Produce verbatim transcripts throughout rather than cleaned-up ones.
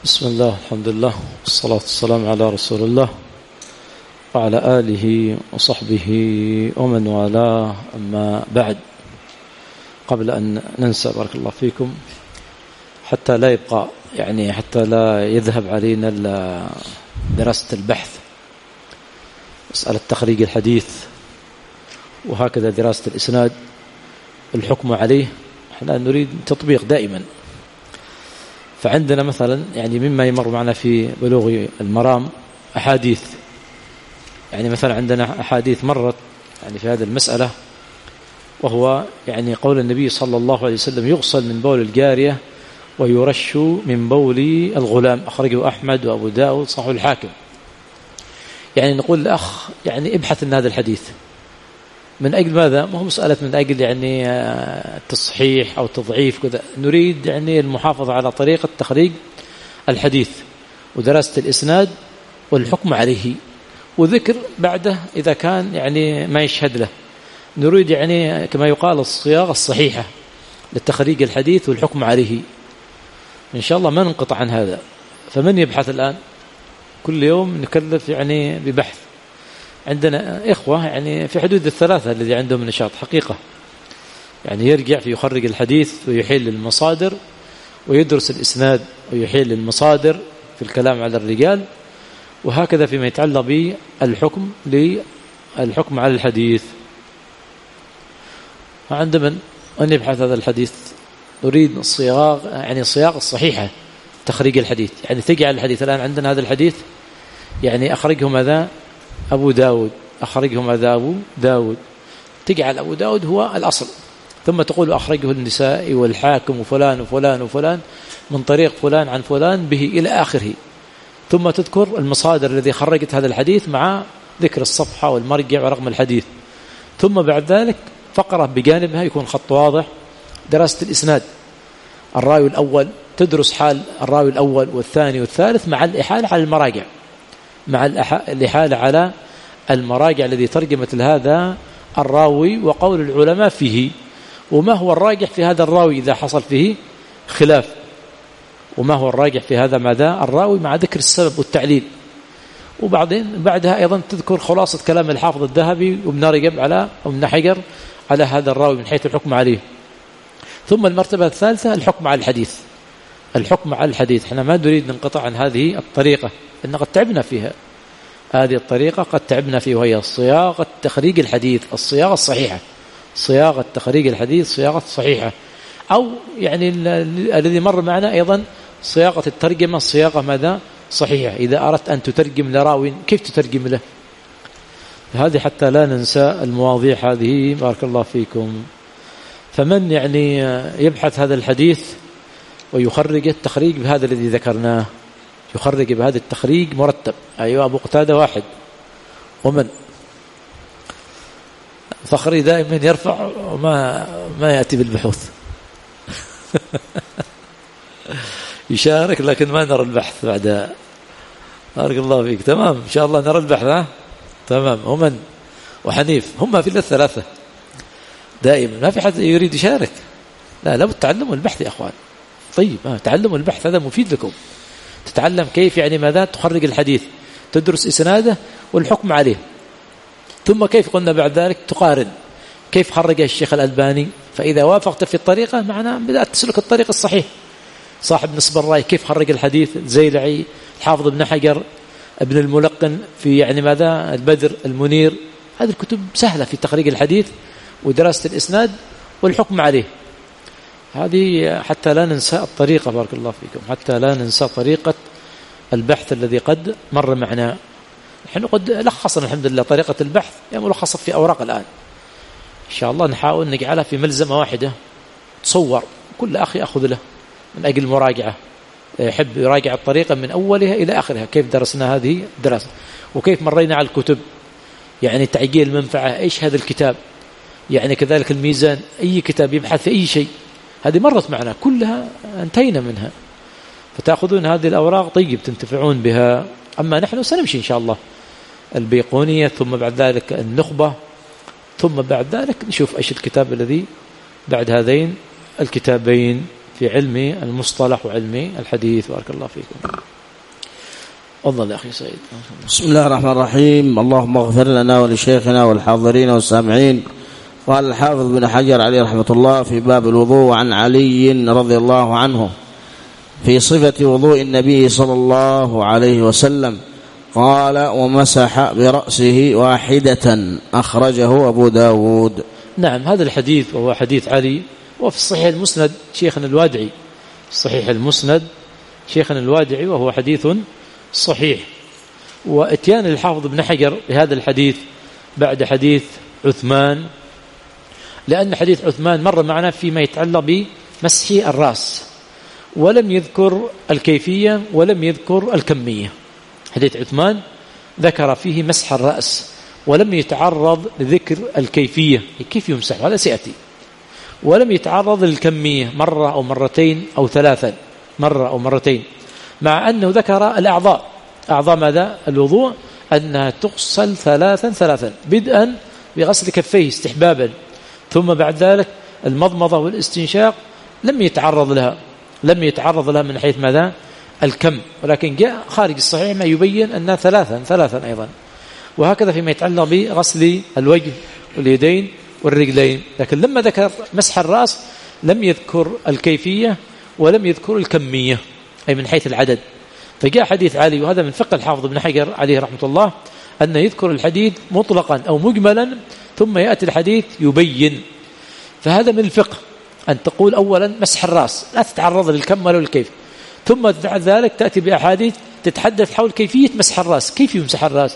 بسم الله، الحمد لله، والصلاة والسلام على رسول الله وعلى آله وصحبه ومن والاه. أما بعد، قبل أن ننسى بارك الله فيكم، حتى لا يبقى يعني حتى لا يذهب علينا دراسة البحث، مسألة تخريج الحديث، وهكذا دراسة الإسناد، الحكم عليه. احنا نريد تطبيق دائما. فعندنا مثلا يعني مما يمر معنا في بلوغ المرام أحاديث، يعني مثلا عندنا أحاديث مرت يعني في هذه المسألة، وهو يعني قول النبي صلى الله عليه وسلم: يغسل من بول الجارية ويرش من بول الغلام، أخرجه أحمد وأبو داود صحيح الحاكم. يعني نقول الأخ يعني ابحث عن هذا الحديث. من أجل ماذا؟ ما هو مسألة من أجل يعني تصحيح أو تضعيف كذا، نريد يعني المحافظة على طريقة تخريج الحديث ودراسة الإسناد والحكم عليه، وذكر بعده إذا كان يعني ما يشهد له. نريد يعني كما يقال الصياغة الصحيحة للتخريج الحديث والحكم عليه. إن شاء الله ما ننقطع عن هذا. فمن يبحث الآن؟ كل يوم نكلف يعني ببحث. عندنا إخوة يعني في حدود الثلاثة الذي عندهم نشاط حقيقة، يعني يرجع في يخرج الحديث ويحيل المصادر، ويدرس الإسناد ويحيل المصادر في الكلام على الرجال، وهكذا فيما يتعلق بالحكم للحكم على الحديث. عند من أن يبحث هذا الحديث؟ نريد الصياغة يعني الصياغة الصحيحة تخريج الحديث، يعني تجعل الحديث. الآن عندنا هذا الحديث يعني أخرجه ماذا؟ أبو داود، أخرجه ماذا؟ أبو داود. تجعل أبو داود هو الأصل، ثم تقول أخرجه النسائي والحاكم وفلان وفلان وفلان من طريق فلان عن فلان به إلى آخره، ثم تذكر المصادر الذي خرجت هذا الحديث مع ذكر الصفحة والمرجع ورقم الحديث، ثم بعد ذلك فقرة بجانبها يكون خط واضح. دراسة الإسناد، الراوي الأول، تدرس حال الراوي الأول والثاني والثالث مع الإحالة على المراجع، مع الإحالة على المراجع الذي ترجمت لهذا الراوي وقول العلماء فيه، وما هو الراجح في هذا الراوي إذا حصل فيه خلاف، وما هو الراجح في هذا ماذا الراوي مع ذكر السبب والتعليل. وبعدين بعدها أيضا تذكر خلاصة كلام الحافظ الذهبي وابن رجب على وابن حجر على هذا الراوي من حيث الحكم عليه. ثم المرتبة الثالثة الحكم على الحديث. الحكم على الحديث احنا ما نريد ننقطع عن هذه الطريقة، إن قد تعبنا فيها. هذه الطريقة قد تعبنا فيها، وهي صياغة تخريج الحديث، الصياغة الصحيحة، صياغة تخريج الحديث صياغة صحيحة. أو يعني الذي مر معنا أيضا صياغة الترجمة صياغة ماذا؟ صحيحة. إذا أردت أن تترجم لراوي كيف تترجم له؟ هذه حتى لا ننسى المواضيع هذه بارك الله فيكم. فمن يعني يبحث هذا الحديث ويخرج التخريج بهذا الذي ذكرناه، يخرج بهذا التخريج مرتب. أيوة، أبو قتادة واحد، ومن فخري دائما يرفع وما ما يأتي بالبحوث يشارك لكن ما نرى البحث بعدها. بارك الله فيك. تمام، إن شاء الله نرى البحث. ها تمام. ومن وحنيف هم في الثلاثة دائما، ما في حد يريد يشارك. لا، لابد تعلموا البحث يا أخوان. طيب، تعلموا البحث، هذا مفيد لكم. تتعلم كيف يعني ماذا تخرج الحديث، تدرس إسناده والحكم عليه، ثم كيف قلنا بعد ذلك تقارن كيف خرجه الشيخ الألباني. فإذا وافقت في الطريقة معناه بدأت تسلك الطريق الصحيح. صاحب نصب الرأي كيف خرج الحديث، الزيلعي، الحافظ ابن حجر، ابن الملقن في يعني ماذا البدر المنير. هذه الكتب سهلة في تخريج الحديث ودراسة الإسناد والحكم عليه. هذه حتى لا ننسى الطريقة بارك الله فيكم، حتى لا ننسى طريقة البحث الذي قد مر معنا. نحن قد لخصنا الحمد لله طريقة البحث، يعني ملخصة في أوراق الآن. إن شاء الله نحاول نجعلها في ملزمة واحدة تصور، كل أخ يأخذ له من أجل المراجعة، يحب يراجع الطريقة من أولها إلى آخرها، كيف درسنا هذه الدراسة وكيف مرينا على الكتب، يعني تعجيل المنفعة، إيش هذا الكتاب، يعني كذلك الميزان، أي كتاب يبحث في أي شيء، هذه مرت معنا كلها انتهينا منها. فتأخذون هذه الأوراق طيب تنتفعون بها. أما نحن سنمشي إن شاء الله البيقونية، ثم بعد ذلك النخبة، ثم بعد ذلك نشوف إيش الكتاب الذي بعد هذين الكتابين. في علم المصطلح وعلم الحديث. بارك الله فيكم. تفضل يا أخي سعيد. بسم الله الرحمن الرحيم. اللهم اغفر لنا ولشيخنا والحاضرين والسامعين. قال الحافظ بن حجر عليه رحمة الله في باب الوضوء عن علي رضي الله عنه في صفة وضوء النبي صلى الله عليه وسلم قال: ومسح برأسه واحدة، أخرجه أبو داود. نعم، هذا الحديث وهو حديث علي، وفي الصحيح المسند شيخنا الوادعي، صحيح المسند شيخنا الوادعي، وهو حديث صحيح. واتيان الحافظ بن حجر بهذا الحديث بعد حديث عثمان، لأن حديث عثمان مر معنا فيما يتعلق بمسح الرأس، ولم يذكر الكيفية ولم يذكر الكمية. حديث عثمان ذكر فيه مسح الرأس ولم يتعرض لذكر الكيفية كيف يمسح، هذا سيأتي، ولم يتعرض للكمية مرة أو مرتين أو ثلاثا، مرة أو مرتين، مع أنه ذكر الأعضاء، أعضاء ماذا؟ الوضوء، أنها تغسل ثلاثا ثلاثا، بدءا بغسل كفيه استحبابا، ثم بعد ذلك المضمضة والاستنشاق لم يتعرض لها، لم يتعرض لها من حيث ماذا؟ الكم، ولكن جاء خارج الصحيح ما يبين أنها ثلاثا ثلاثا أيضا. وهكذا فيما يتعلق بغسل الوجه واليدين والرجلين. لكن لما ذكر مسح الرأس لم يذكر الكيفية ولم يذكر الكمية، أي من حيث العدد. فجاء حديث علي، وهذا من فقه الحافظ بن حجر عليه رحمة الله، أن يذكر الحديث مطلقا أو مجملا ثم يأتي الحديث يبين. فهذا من الفقه، أن تقول أولا مسح الرأس، لا تتعرض للكم ولا للكيف، ثم بعد ذلك تأتي بأحاديث تتحدث حول كيفية مسح الرأس، كيف يمسح الرأس،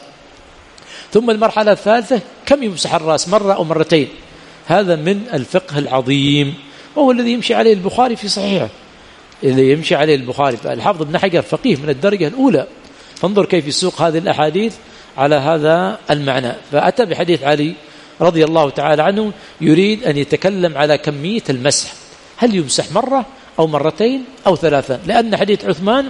ثم المرحلة الثالثة كم يمسح الرأس، مرة أو مرتين. هذا من الفقه العظيم، وهو الذي يمشي عليه البخاري في صحيحه، اللي يمشي عليه البخاري. فالحافظ ابن حجر فقيه من الدرجة الأولى، فانظر كيف يسوق هذه الأحاديث على هذا المعنى. فأتى بحديث علي رضي الله تعالى عنه يريد أن يتكلم على كمية المسح، هل يمسح مرة أو مرتين أو ثلاثة، لأن حديث عثمان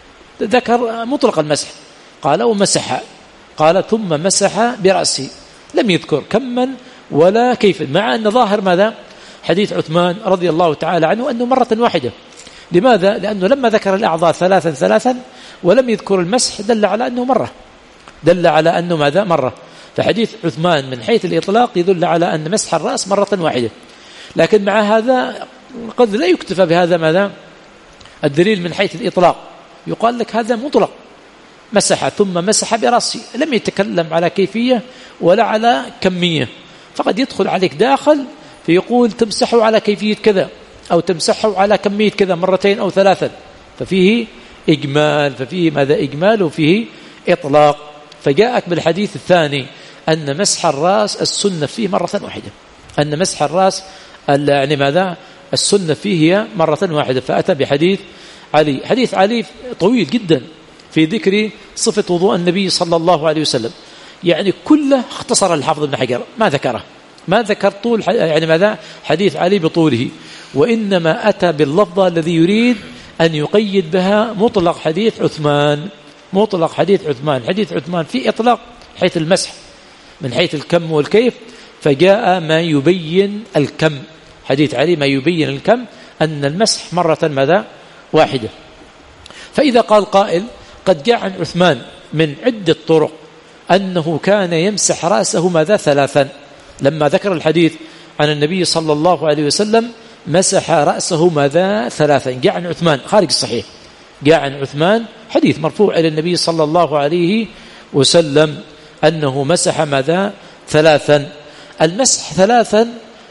ذكر مطلق المسح، قال ومسح، قال ثم مسح برأسه، لم يذكر كما ولا كيف، مع أن ظاهر ماذا؟ حديث عثمان رضي الله تعالى عنه أنه مرة واحدة. لماذا؟ لأنه لما ذكر الأعضاء ثلاثا ثلاثا ولم يذكر المسح دل على أنه مرة، دل على أنه ماذا؟ مرة. فحديث عثمان من حيث الإطلاق يدل على أن مسح الرأس مرة واحدة، لكن مع هذا قد لا يكتفى بهذا ماذا؟ الدليل من حيث الإطلاق، يقال لك هذا مطلق، مسح ثم مسح برأسه، لم يتكلم على كيفية ولا على كمية. فقد يدخل عليك داخل فيقول تمسحه على كيفية كذا أو تمسحه على كمية كذا مرتين أو ثلاثا، ففيه إجمال، ففيه ماذا؟ إجمال، وفيه إطلاق. فجاءك بالحديث الثاني أن مسح الرأس السنة فيه مرة واحدة، أن مسح الرأس يعني ماذا؟ السنة فيه هي مرة واحدة. فأتى بحديث علي، حديث علي طويل جدا في ذكر صفة وضوء النبي صلى الله عليه وسلم، يعني كله اختصر الحافظ ابن حجر، ما ذكره، ما ذكر طول يعني ماذا؟ حديث علي بطوله، وإنما أتى باللفظة الذي يريد أن يقيد بها مطلق حديث عثمان، مطلق حديث عثمان. حديث عثمان في إطلاق حيث المسح من حيث الكم والكيف، فجاء ما يبين الكم، حديث علي ما يبين الكم، أن المسح مرة ماذا؟ واحدة. فإذا قال قائل قد جاء عن عثمان من عدة طرق أنه كان يمسح رأسه ماذا؟ ثلاثا، لما ذكر الحديث عن النبي صلى الله عليه وسلم مسح رأسه ماذا؟ ثلاثا، جاء عن عثمان خارج الصحيح، جاء عن عثمان حديث مرفوع إلى النبي صلى الله عليه وسلم أنه مسح ماذا؟ ثلاثا. المسح ثلاثا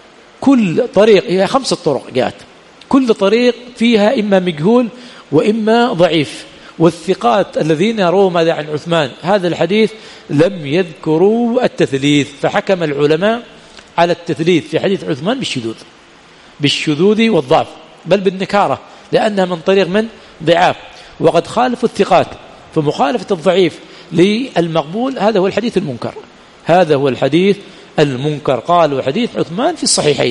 كل طريق، هي خمسة طرق جاءت، كل طريق فيها إما مجهول وإما ضعيف، والثقات الذين يروا ماذا عن عثمان هذا الحديث لم يذكروا التثليث، فحكم العلماء على التثليث في حديث عثمان بالشذوذ، بالشذوذ والضعف، بل بالنكارة، لأنها من طريق من ضعاف، وقد خالفوا الثقات، فمخالفة الضعيف للمقبول هذا هو الحديث المنكر، هذا هو الحديث المنكر. قالوا حديث عثمان في الصحيحين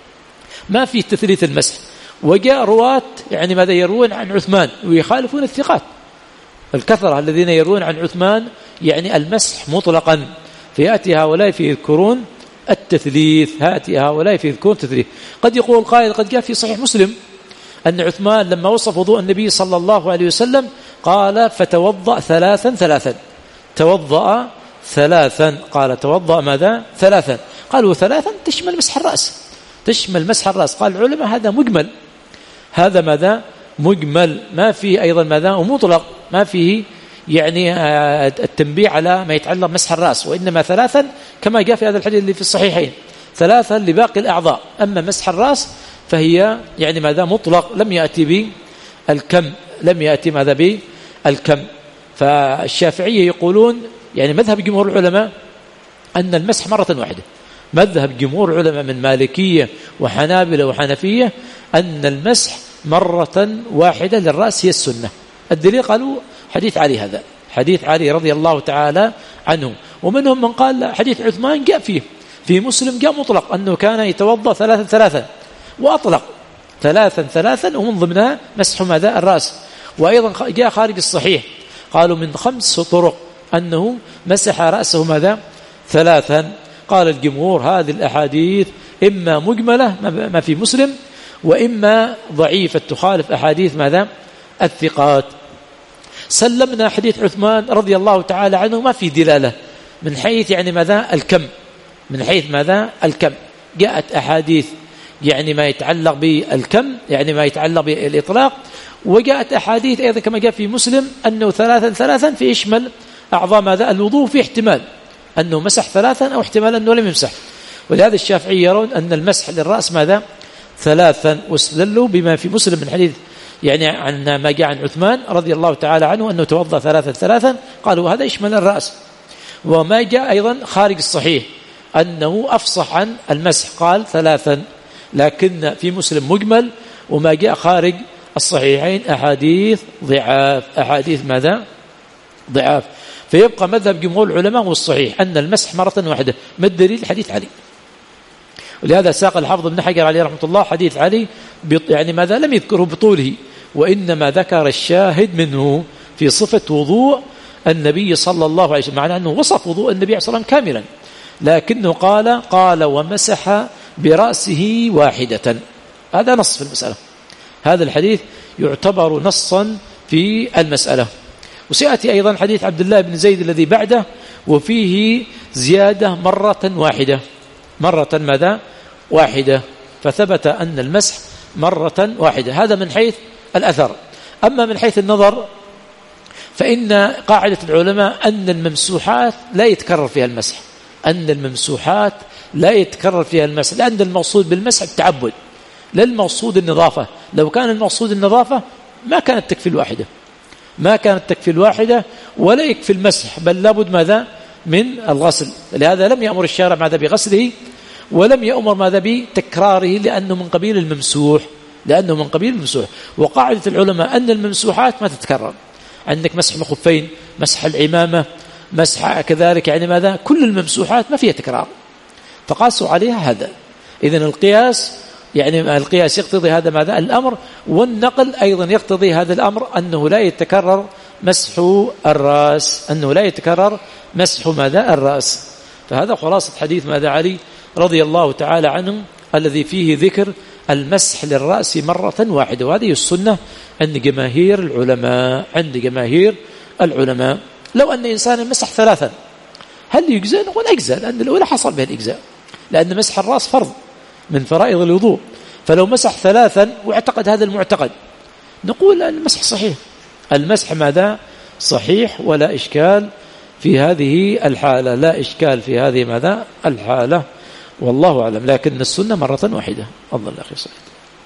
ما في تثليث المسح، وجاء رواة يعني ماذا يروون عن عثمان ويخالفون الثقات، الكثرة الذين يروون عن عثمان يعني المسح مطلقا، فيأتي هؤلاء فيذكرون التثليث، هاتي هؤلاء فيذكرون التثليث. قد يقول قائل قد جاء في صحيح مسلم أن عثمان لما وصف وضوء النبي صلى الله عليه وسلم قال فتوضأ ثلاثا ثلاثا توضأ ثلاثا قال توضأ ماذا ثلاثا قالوا ثلاثا تشمل مسح الرأس تشمل مسح الرأس قال العلماء هذا مجمل هذا ماذا مجمل ما فيه أيضا ماذا ومطلق ما فيه يعني التنبيه على ما يتعلق مسح الرأس وإنما ثلاثا كما جاء في هذا الحديث اللي في الصحيحين ثلاثا لباقي الأعضاء أما مسح الرأس فهي يعني ماذا مطلق لم يأتي بالكم لم يأتي ماذا بالكم. فالشافعية يقولون يعني مذهب جمهور العلماء أن المسح مرة واحدة مذهب جمهور العلماء من مالكية وحنابلة وحنفية أن المسح مرة واحدة للرأس هي السنة. الدليل قالوا حديث علي هذا حديث علي رضي الله تعالى عنه ومنهم من قال حديث عثمان جاء فيه في مسلم جاء مطلق أنه كان يتوضأ ثلاثا ثلاثا وأطلق ثلاثا ثلاثا ومن ضمنها مسح ماذا الرأس. وأيضا جاء خارج الصحيح قالوا من خمس طرق أنه مسح رأسه ماذا ثلاثا. قال الجمهور هذه الأحاديث إما مجملة ما في مسلم وإما ضعيفة تخالف أحاديث ماذا الثقات. سلمنا حديث عثمان رضي الله تعالى عنه ما في دلالة من حيث يعني ماذا الكم من حيث ماذا الكم جاءت أحاديث يعني ما يتعلق بالكم يعني ما يتعلق بالإطلاق وجاءت أحاديث أيضا كما جاء في مسلم أنه ثلاثا ثلاثا في يشمل أعضاء ماذا الوضوء في احتمال أنه مسح ثلاثا أو احتمال أنه لم يمسح. ولهذا الشافعي يرون أن المسح للرأس ماذا ثلاثا واستدلوا بما في مسلم من حديث يعني عن ما جاء عن عثمان رضي الله تعالى عنه أنه توضأ ثلاثا ثلاثا قالوا هذا يشمل الرأس. وما جاء أيضا خارج الصحيح أنه أفصح عن المسح قال ثلاثا لكن في مسلم مجمل وما جاء خارج الصحيحين أحاديث ضعاف أحاديث ماذا ضعاف. فيبقى مذهب جمهور العلماء هو الصحيح أن المسح مرة واحدة. ما الدليل حديث علي ولهذا ساق الحافظ ابن حجر عليه رحمة الله حديث علي يعني ماذا لم يذكره بطوله وإنما ذكر الشاهد منه في صفة وضوء النبي صلى الله عليه وسلم معنى أنه وصف وضوء النبي عليه الصلاة والسلام كاملا لكنه قال قال ومسح برأسه واحدة. هذا نص في المسألة هذا الحديث يعتبر نصا في المسألة. وسيأتي أيضا حديث عبد الله بن زيد الذي بعده وفيه زيادة مرة واحدة مرة ماذا واحدة فثبت أن المسح مرة واحدة. هذا من حيث الأثر. أما من حيث النظر فإن قاعدة العلماء أن الممسوحات لا يتكرر فيها المسح أن الممسوحات لا يتكرر فيها المسح لأن المقصود بالمسح التعبد لا المقصود النظافة. لو كان المقصود النظافة ما كانت تكفي الواحدة ما كانت تكفي الواحدة ولا يكفي المسح بل لابد ماذا من الغسل. لهذا لم يأمر الشارع ماذا بغسله ولم يأمر ماذا بتكراره لأنه من قبيل الممسوح لأنه من قبيل الممسوح. وقاعدة العلماء أن الممسوحات ما تتكرر عندك مسح الخفين مسح العمامة مسح كذلك يعني ماذا كل الممسوحات ما فيها تكرار فقاسوا عليها هذا. إذن القياس يعني القياس يقتضي هذا ماذا الأمر والنقل أيضا يقتضي هذا الأمر أنه لا يتكرر مسح الرأس أنه لا يتكرر مسح ماذا الرأس. فهذا خلاصة حديث ماذا علي رضي الله تعالى عنه الذي فيه ذكر المسح للرأس مرة واحدة. وهذه السنة عند جماهير العلماء عند جماهير العلماء. لو أن إنسان مسح ثلاثا هل يجزأ؟ نقول أجزأ لأن الأولى حصل به الإجزاء لأن مسح الرأس فرض من فرائض الوضوء. فلو مسح ثلاثا واعتقد هذا المعتقد نقول المسح صحيح المسح ماذا صحيح ولا إشكال في هذه الحالة لا إشكال في هذه ماذا الحالة والله أعلم. لكن السنة مرة واحدة. الله الأخي صحيح.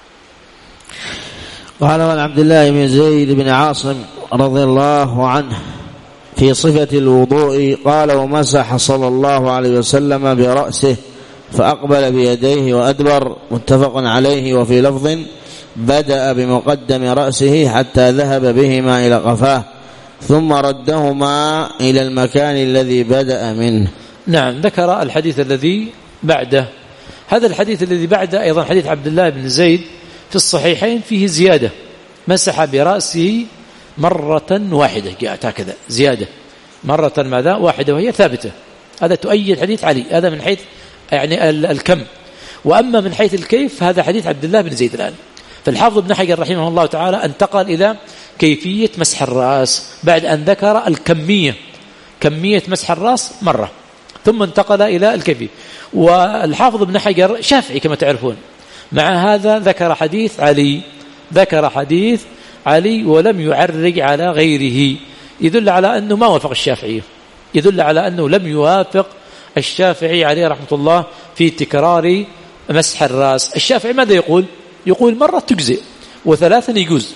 قال عن عبد الله بن زيد بن عاصم رضي الله عنه في صفة الوضوء قال ومسح صلى الله عليه وسلم برأسه فأقبل بيديه وأدبر متفق عليه. وفي لفظ بدأ بمقدم رأسه حتى ذهب بهما إلى قفاه ثم ردهما إلى المكان الذي بدأ منه. نعم ذكر الحديث الذي بعده. هذا الحديث الذي بعده أيضا حديث عبد الله بن زيد في الصحيحين فيه زيادة مسح برأسه مرة واحدة جاءت هكذا زيادة مرة ماذا واحدة وهي ثابتة. هذا تؤيد حديث علي هذا من حيث يعني الكم. وأما من حيث الكيف هذا حديث عبد الله بن زيد الآن فالحافظ ابن حجر رحمه الله تعالى انتقل إلى كيفية مسح الرأس بعد أن ذكر الكمية، كمية مسح الرأس مرة، ثم انتقل إلى الكيفية. والحافظ ابن حجر شافعي كما تعرفون، مع هذا ذكر حديث علي، ذكر حديث علي ولم يعرج على غيره، يدل على أنه ما وافق الشافعي، يدل على أنه لم يوافق الشافعي عليه رحمة الله في تكرار مسح الرأس. الشافعي ماذا يقول؟ يقول مرة تجزئ وثلاثا يجوز،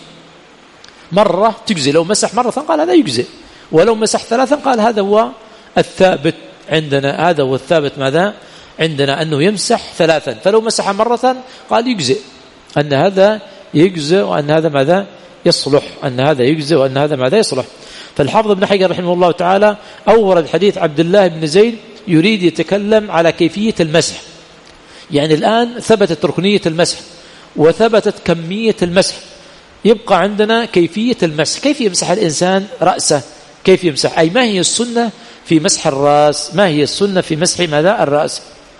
مرة تجزئ، لو مسح مرة قال هذا يجزئ، ولو مسح ثلاثا قال هذا هو الثابت عندنا، هذا هو الثابت ماذا عندنا أنه يمسح ثلاثا، فلو مسح مرة قال يجزئ، أن هذا يجزئ وأن هذا ماذا يصلح، أن هذا يجزئ وأن هذا ماذا يصلح. فالحافظ ابن حجر رحمه الله تعالى أورد حديث عبد الله بن زيد يريد يتكلم على كيفية المسح، يعني الآن ثبتت ركنية المسح وثبتت كمية المسح، يبقى عندنا كيفية المسح، كيف يمسح الإنسان رأسه، كيف يمسح، أي ما هي السنة في مسح الرأس، ما هي السنة في مسح ماذا الرأس.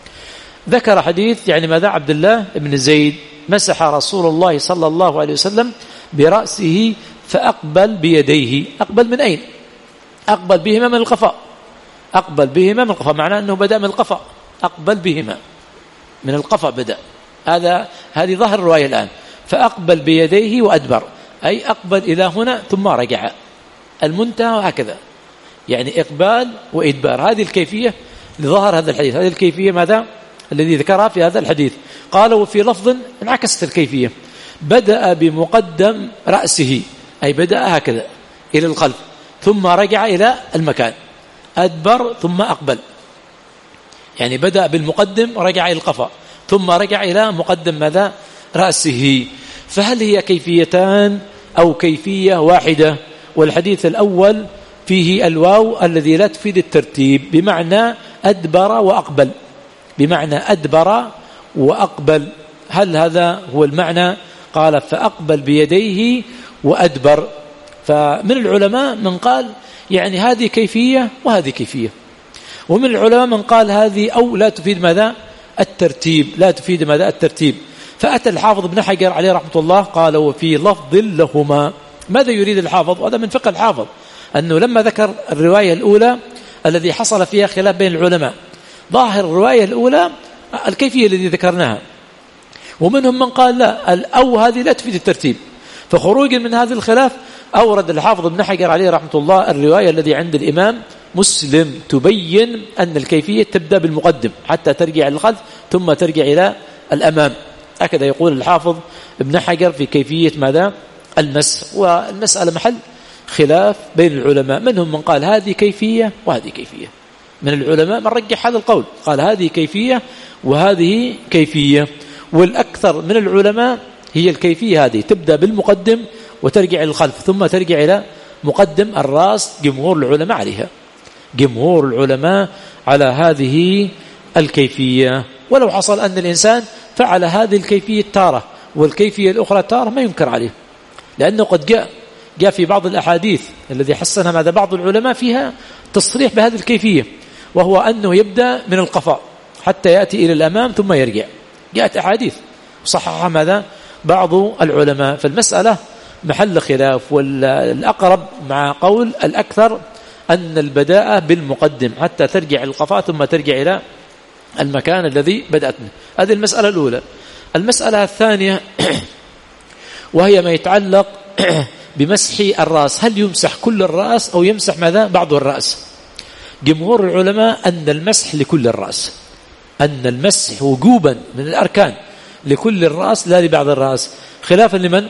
ذكر حديث يعني ماذا عبد الله بن زيد مسح رسول الله صلى الله عليه وسلم برأسه فأقبل بيديه، أقبل من أين؟ أقبل بهما من القفاء، أقبل بهما من القفاء، معناه أنه بدأ من القفاء، أقبل بهما من القفاء بدأ، هذا هذه ظهر الرواية الآن، فأقبل بيديه وأدبر، أي أقبل إلى هنا ثم رجع، المنتهى وهكذا، يعني إقبال وإدبار، هذه الكيفية لظهر هذا الحديث، هذه الكيفية ماذا الذي ذكرها في هذا الحديث. قال وفي لفظ انعكست الكيفية، بدأ بمقدم رأسه، أي بدأ هكذا إلى الخلف ثم رجع إلى المكان، أدبر ثم أقبل، يعني بدأ بالمقدم ورجع إلى القفا ثم رجع إلى مقدم ماذا رأسه. فهل هي كيفيتان أو كيفية واحدة؟ والحديث الأول فيه الواو الذي لا تفيد الترتيب، بمعنى أدبر وأقبل، بمعنى أدبر وأقبل، هل هذا هو المعنى؟ قال فأقبل بيديه وأدبر. فمن العلماء من قال يعني هذه كيفية وهذه كيفية، ومن العلماء من قال هذه أو لا تفيد ماذا الترتيب، لا تفيد ماذا الترتيب. فأتى الحافظ ابن حجر عليه رحمة الله قال وفي لفظ لهما. ماذا يريد الحافظ؟ وهذا من فقه الحافظ أنه لما ذكر الرواية الأولى الذي حصل فيها خلاف بين العلماء، ظاهر الرواية الأولى الكيفية التي ذكرناها، ومنهم من قال لا الأو هذه لا تفيد الترتيب. فخروجا من هذا الخلاف أورد الحافظ ابن حجر عليه رحمة الله الرواية الذي عند الإمام مسلم تبين أن الكيفية تبدأ بالمقدم حتى ترجع للخلف ثم ترجع إلى الأمام، هكذا يقول الحافظ ابن حجر في كيفية ماذا المسح. والمسألة محل خلاف بين العلماء، منهم من قال هذه كيفية وهذه كيفية، من العلماء من رجح هذا القول قال هذه كيفية وهذه كيفية، والأكثر من العلماء هي الكيفية هذه تبدأ بالمقدم وترجع للخلف ثم ترجع إلى مقدم الرأس، جمهور العلماء عليها، جمهور العلماء على هذه الكيفية. ولو حصل أن الإنسان فعل هذه الكيفية تارة والكيفية الأخرى تارة ما ينكر عليه، لأنه قد جاء جاء في بعض الأحاديث الذي حسنها ماذا بعض العلماء فيها تصريح بهذه الكيفية، وهو أنه يبدأ من القفاء حتى يأتي إلى الأمام ثم يرجع، جاءت أحاديث صححها ماذا بعض العلماء. فالمسألة محل خلاف، والأقرب مع قول الأكثر أن البداء بالمقدم حتى ترجع القفاء ثم ترجع إلى المكان الذي بدأت منه. هذه المسألة الأولى. المسألة الثانية وهي ما يتعلق بمسح الرأس، هل يمسح كل الرأس أو يمسح ماذا بعض الرأس؟ جمهور العلماء أن المسح لكل الرأس، أن المسح وجوبا من الأركان لكل الرأس لا لبعض الرأس، خلافا لمن؟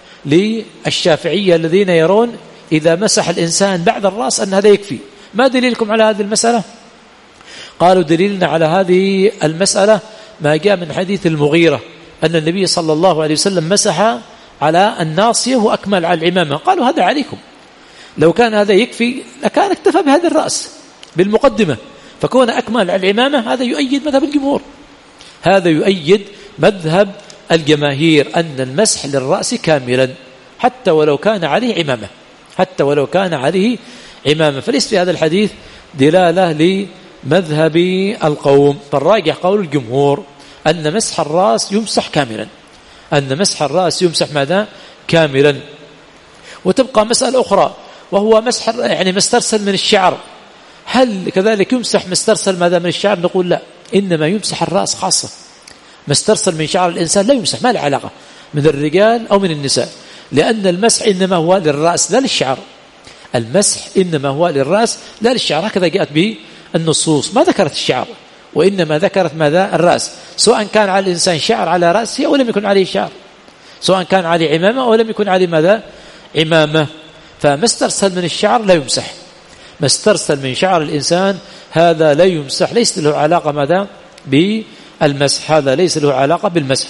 للشافعية الذين يرون إذا مسح الإنسان بعد الرأس أن هذا يكفي. ما دليلكم على هذه المسألة؟ قالوا دليلنا على هذه المسألة ما جاء من حديث المغيرة أن النبي صلى الله عليه وسلم مسح على الناصية وأكمل على العمامة. قالوا هذا عليكم، لو كان هذا يكفي لكان اكتفى بهذا الرأس بالمقدمة، فكون أكمل على العمامة هذا يؤيد مذهب الجمهور، هذا يؤيد مذهب الجماهير أن المسح للرأس كاملا حتى ولو كان عليه عمامة، حتى ولو كان عليه عمامة. فليس في هذا الحديث دلالة لمذهب القوم، فالراجح قول الجمهور أن مسح الرأس يمسح كاملا، أن مسح الرأس يمسح ماذا كاملا. وتبقى مسألة أخرى وهو مسح يعني مسترسل من الشعر، هل كذلك يمسح مسترسل ماذا من الشعر؟ نقول لا، إنما يمسح الرأس خاصة، مسترسل من شعر الإنسان لا يمسح، ما له علاقة من الرجال أو من النساء، لأن المسح إنما هو للرأس لا للشعر. المسح إنما هو للرأس لا للشعر، هكذا جاءت به النصوص، ما ذكرت الشعر وإنما ذكرت ماذا الرأس، سواء كان على الإنسان شعر على رأسه أو لم يكن عليه شعر، سواء كان عليه عمامة أو لم يكن عليه ماذا عمامة. فما استرسل من الشعر لا يمسح، ما استرسل من شعر الإنسان هذا لا يمسح، ليس له علاقة ماذا بالمسح، هذا ليس له علاقة بالمسح.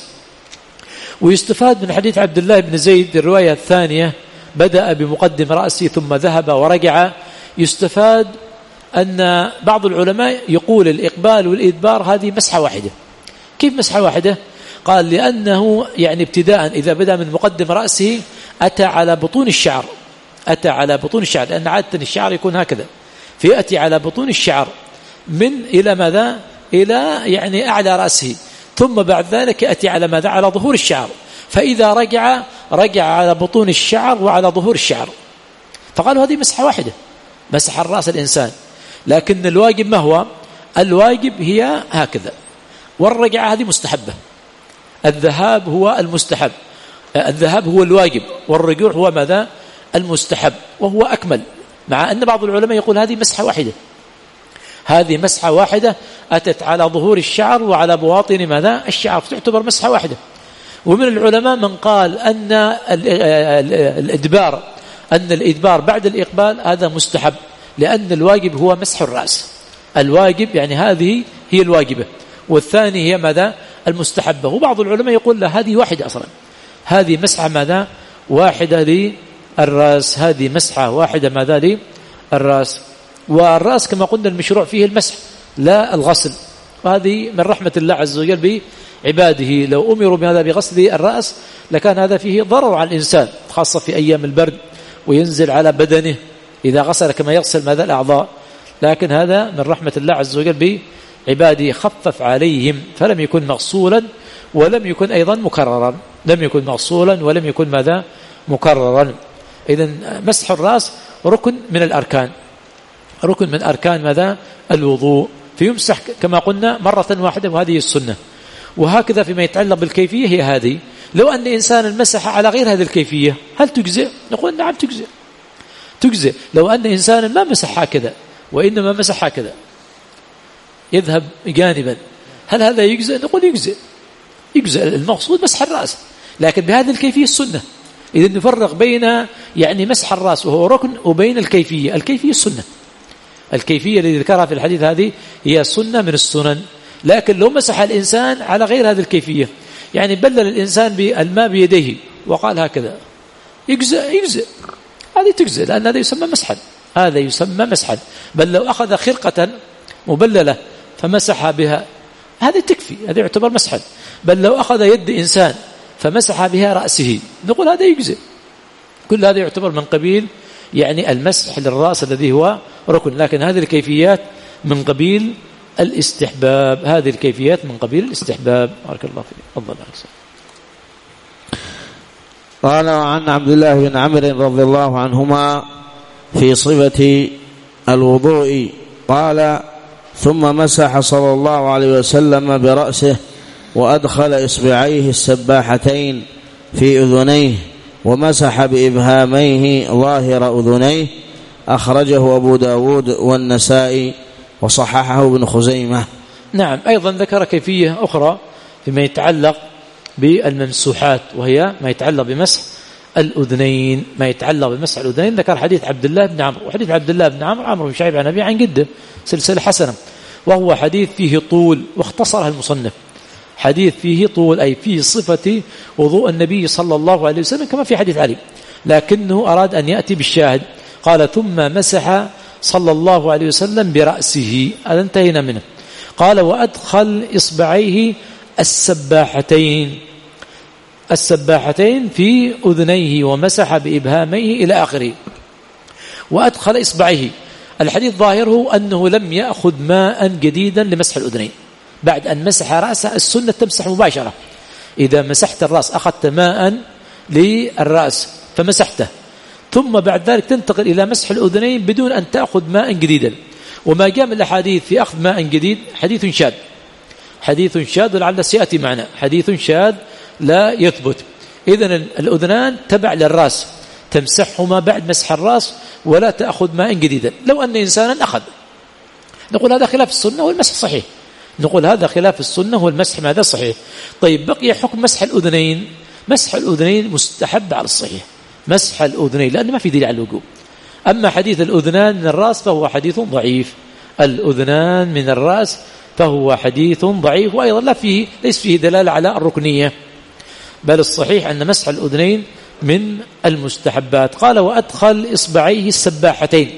ويستفاد من حديث عبد الله بن زيد الرواية الثانية بدأ بمقدم رأسه ثم ذهب ورجع، يستفاد أن بعض العلماء يقول الإقبال والإدبار هذه مسحة واحدة. كيف مسحة واحدة؟ قال لأنه يعني ابتداء إذا بدأ من مقدم رأسه أتى على بطون الشعر، أتى على بطون الشعر، لأن عادة الشعر يكون هكذا، فيأتي على بطون الشعر من إلى ماذا إلى يعني أعلى رأسه، ثم بعد ذلك يأتي على ماذا على ظهور الشعر، فإذا رجع رجع على بطون الشعر وعلى ظهور الشعر. فقالوا هذه مسحة واحدة، مسح الرأس الإنسان، لكن الواجب ما هو؟ الواجب هي هكذا، والرجعة هذه مستحبة. الذهاب هو المستحب، الذهاب هو الواجب، والرجوع هو ماذا المستحب، وهو أكمل، مع أن بعض العلماء يقول هذه مسحة واحدة، هذه مسحة واحدة أتت على ظهور الشعر وعلى بواطن ماذا الشعر، تعتبر مسحة واحدة. ومن العلماء من قال أن الإدبار أن الإدبار بعد الإقبال هذا مستحب، لأن الواجب هو مسح الرأس، الواجب يعني هذه هي الواجبة، والثاني هي ماذا المستحبة. وبعض العلماء يقول لا، هذه واحدة أصلا، هذه مسحة ماذا واحدة للرأس، هذه مسحة واحدة ماذا للرأس. والرأس كما قلنا المشروع فيه المسح لا الغسل، وهذه من رحمة الله عز وجل بعباده، لو أمروا بهذا بغسل الرأس لكان هذا فيه ضرر على الإنسان، خاصة في أيام البرد وينزل على بدنه إذا غسل كما يغسل ماذا الأعضاء، لكن هذا من رحمة الله عز وجل بعباده، خفف عليهم فلم يكن مغسولا ولم يكن أيضا مكررا، لم يكن مغسولا ولم يكن ماذا مكررا. إذن مسح الرأس ركن من الأركان، ركن من أركان ماذا الوضوء، فيمسح كما قلنا مرة واحدة، وهذه السنة. وهكذا فيما يتعلق بالكيفية هي هذه، لو أن إنسان مسح على غير هذه الكيفية هل تجزئ؟ نقول نعم تجزئ، تجزئ. لو أن إنسان ما مسح هكذا وإنما مسح هكذا يذهب جانبا، هل هذا يجزئ؟ نقول يجزئ، يجزئ، المقصود مسح الرأس، لكن بهذه الكيفية السنة. إذا نفرق بين يعني مسح الرأس وهو ركن وبين الكيفية، الكيفية السنة، الكيفية التي ذكرها في الحديث هذه هي سنة من السنن. لكن لو مسح الإنسان على غير هذه الكيفية، يعني بلل الإنسان بالماء بيديه وقال هكذا، يجزئ، يجزئ، هذه تجزئ، لأن هذا يسمى مسحا، هذا يسمى مسحا. بل لو أخذ خرقة مبللة فمسح بها هذه تكفي، هذا يعتبر مسحا. بل لو أخذ يد إنسان فمسح بها رأسه نقول هذا يجزئ. كل هذا يعتبر من قبيل يعني المسح للرأس الذي هو ركن، لكن هذه الكيفيات من قبيل الاستحباب، هذه الكيفيات من قبيل الاستحباب. بارك الله فيك. تفضل. قال عن عبد الله بن عمرو رضي الله عنهما في صفة الوضوء قال: ثم مسح صلى الله عليه وسلم برأسه وأدخل إصبعيه السباحتين في أذنيه ومسح بإبهاميه ظاهر أذنيه. أخرجه أبو داود والنسائي وصححه ابن خزيمة. نعم، أيضا ذكر كيفية أخرى فيما يتعلق بالممسوحات، وهي ما يتعلق بمسح الأذنين، ما يتعلق بمسح الأذنين. ذكر حديث عبد الله بن عمرو، وحديث عبد الله بن عمرو عمرو بن شعيب عن أبيه عن جده، سلسلة حسنة، وهو حديث فيه طول واختصرها المصنف، حديث فيه طول أي فيه صفة وضوء النبي صلى الله عليه وسلم كما في حديث علي، لكنه أراد أن يأتي بالشاهد. قال: ثم مسح صلى الله عليه وسلم برأسه، هذا انتهينا منه. قال: وأدخل إصبعيه السباحتين السباحتين في أذنيه ومسح بإبهاميه إلى آخره. وأدخل إصبعيه، الحديث ظاهره أنه لم يأخذ ماء جديدا لمسح الأذنين بعد أن مسح رأسه، السنة تمسح مباشرة، إذا مسحت الرأس أخذت ماء للرأس فمسحته، ثم بعد ذلك تنتقل إلى مسح الأذنين بدون أن تأخذ ماء جديدا. وما جاء من الأحاديث في أخذ ماء جديد حديث شاذ، حديث شاذ ولعل سيأتي معنا، حديث شاذ لا يثبت. إذن الأذنان تبع للرأس، تمسحهما بعد مسح الرأس ولا تأخذ ماء جديدا. لو أن إنسانا أخذ، نقول هذا خلاف السنة والمسح صحيح، نقول هذا خلاف السنة والمسح ماذا صحيح. طيب بقي حكم مسح الأذنين. مسح الأذنين مستحب على الصحيح، مسح الأذنين لأنه ما في دليل على الوجوب. أما حديث الأذنان من الرأس فهو حديث ضعيف، الأذنان من الرأس فهو حديث ضعيف، وأيضا لا فيه ليس فيه دلالة على الركنية، بل الصحيح أن مسح الأذنين من المستحبات. قال وأدخل إصبعيه السباحتين،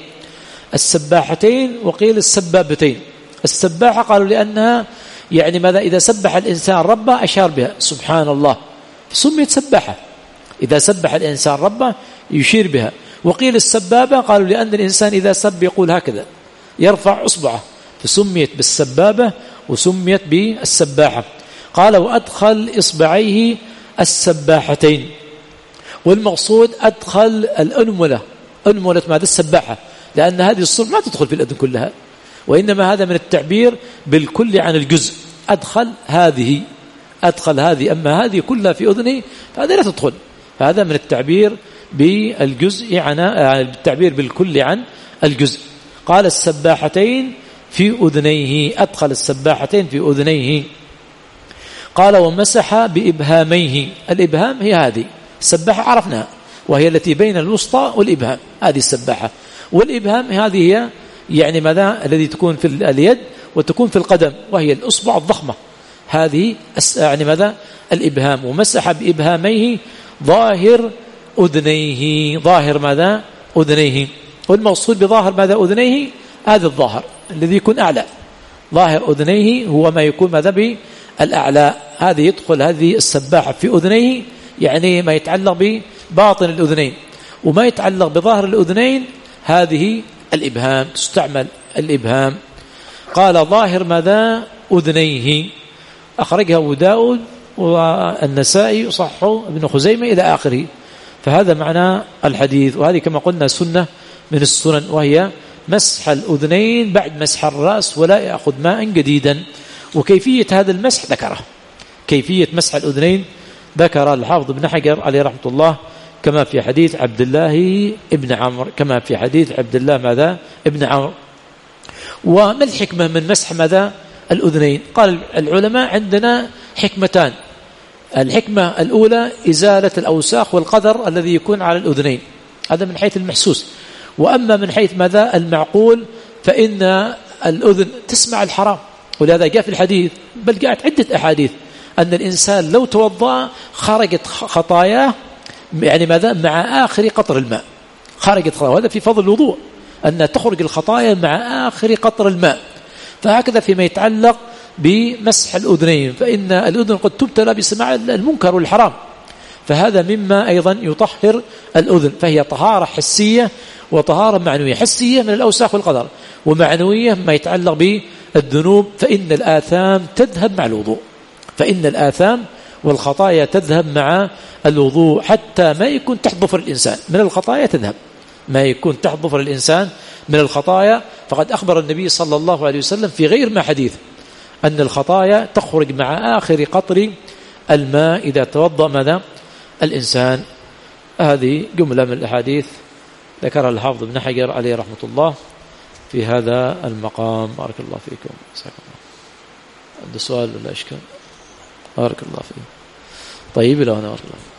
السباحتين وقيل السبابتين. السباحة قالوا لأنها يعني ماذا إذا سبح الإنسان ربه أشار بها سبحان الله سميت سباحة، إذا سبح الإنسان ربه يشير بها. وقيل السبابة قالوا لأن الإنسان إذا سب يقول هكذا يرفع أصبعه فسميت بالسبابة وسميت بالسباحة. قال وأدخل إصبعيه السباحتين، والمقصود أدخل الأنملة، أنملة ماذا السباحة، لأن هذه الصبع ما تدخل في الأذن كلها، وإنما هذا من التعبير بالكل عن الجزء. أدخل هذه، أدخل هذه، أما هذه كلها في أذني فهذا لا تدخل، هذا من التعبير بالجزء عن التعبير بالكل عن الجزء. قال السباحتين في أذنيه، أدخل السباحتين في أذنيه. قال ومسح بإبهاميه، الإبهام هي هذه السباحة عرفناها وهي التي بين الوسطى والإبهام، هذه السباحة. والإبهام هذه هي يعني ماذا الذي تكون في اليد وتكون في القدم وهي الأصبع الضخمة، هذه يعني ماذا الإبهام. ومسح بإبهاميه ظاهر أذنيه، ظاهر ماذا أذنيه. والمقصود بظاهر ماذا أذنيه هذا الظاهر الذي يكون أعلى، ظاهر أذنيه هو ما يكون ماذا بالأعلى، هذه يدخل هذه السباحة في أذنيه يعني ما يتعلق بباطن الأذنين، وما يتعلق بظاهر الأذنين هذه الإبهام، تستعمل الإبهام. قال ظاهر ماذا أذنيه، أخرجها أبو داود والنسائي صححه ابن خزيمة إلى آخره. فهذا معنى الحديث، وهذه كما قلنا سنة من السنن، وهي مسح الأذنين بعد مسح الرأس ولا يأخذ ماء جديدا. وكيفية هذا المسح ذكره، كيفية مسح الأذنين ذكر الحافظ ابن حجر عليه رحمة الله كما في حديث عبد الله ابن عمرو، كما في حديث عبد الله ماذا ابن عمرو. وما الحكمة من مسح ماذا الأذنين؟ قال العلماء عندنا حكمتان، الحكمة الأولى إزالة الأوساخ والقدر الذي يكون على الأذنين، هذا من حيث المحسوس. وأما من حيث ماذا المعقول فإن الأذن تسمع الحرام، ولهذا جاء في الحديث بل جاءت عدة أحاديث أن الإنسان لو توضأ خرجت خطاياه يعني ماذا مع آخر قطر الماء، خرجت خطاياه، وهذا في فضل الوضوء أن تخرج الخطايا مع آخر قطر الماء. فهكذا فيما يتعلق بمسح الأذنين، فإن الأذن قد تبتلى بسماع المنكر والحرام، فهذا مما أيضا يطهر الأذن، فهي طهارة حسية وطهارة معنوية، حسية من الأوساخ والقدر، ومعنوية ما يتعلق بالذنوب، فإن الآثام تذهب مع الوضوء، فإن الآثام والخطايا تذهب مع الوضوء، حتى ما يكون تحت ظفر الإنسان من الخطايا تذهب، ما يكون تحت ظفر الإنسان من الخطايا. فقد أخبر النبي صلى الله عليه وسلم في غير ما حديث أن الخطايا تخرج مع آخر قطر الماء إذا توضأ ماذا الإنسان. هذه جملة من الأحاديث ذكرها الحافظ ابن حجر عليه رحمة الله في هذا المقام. بارك الله فيكم. عند سؤال ولا إشكال؟ بارك الله فيكم. طيب، إلى هنا بارك الله.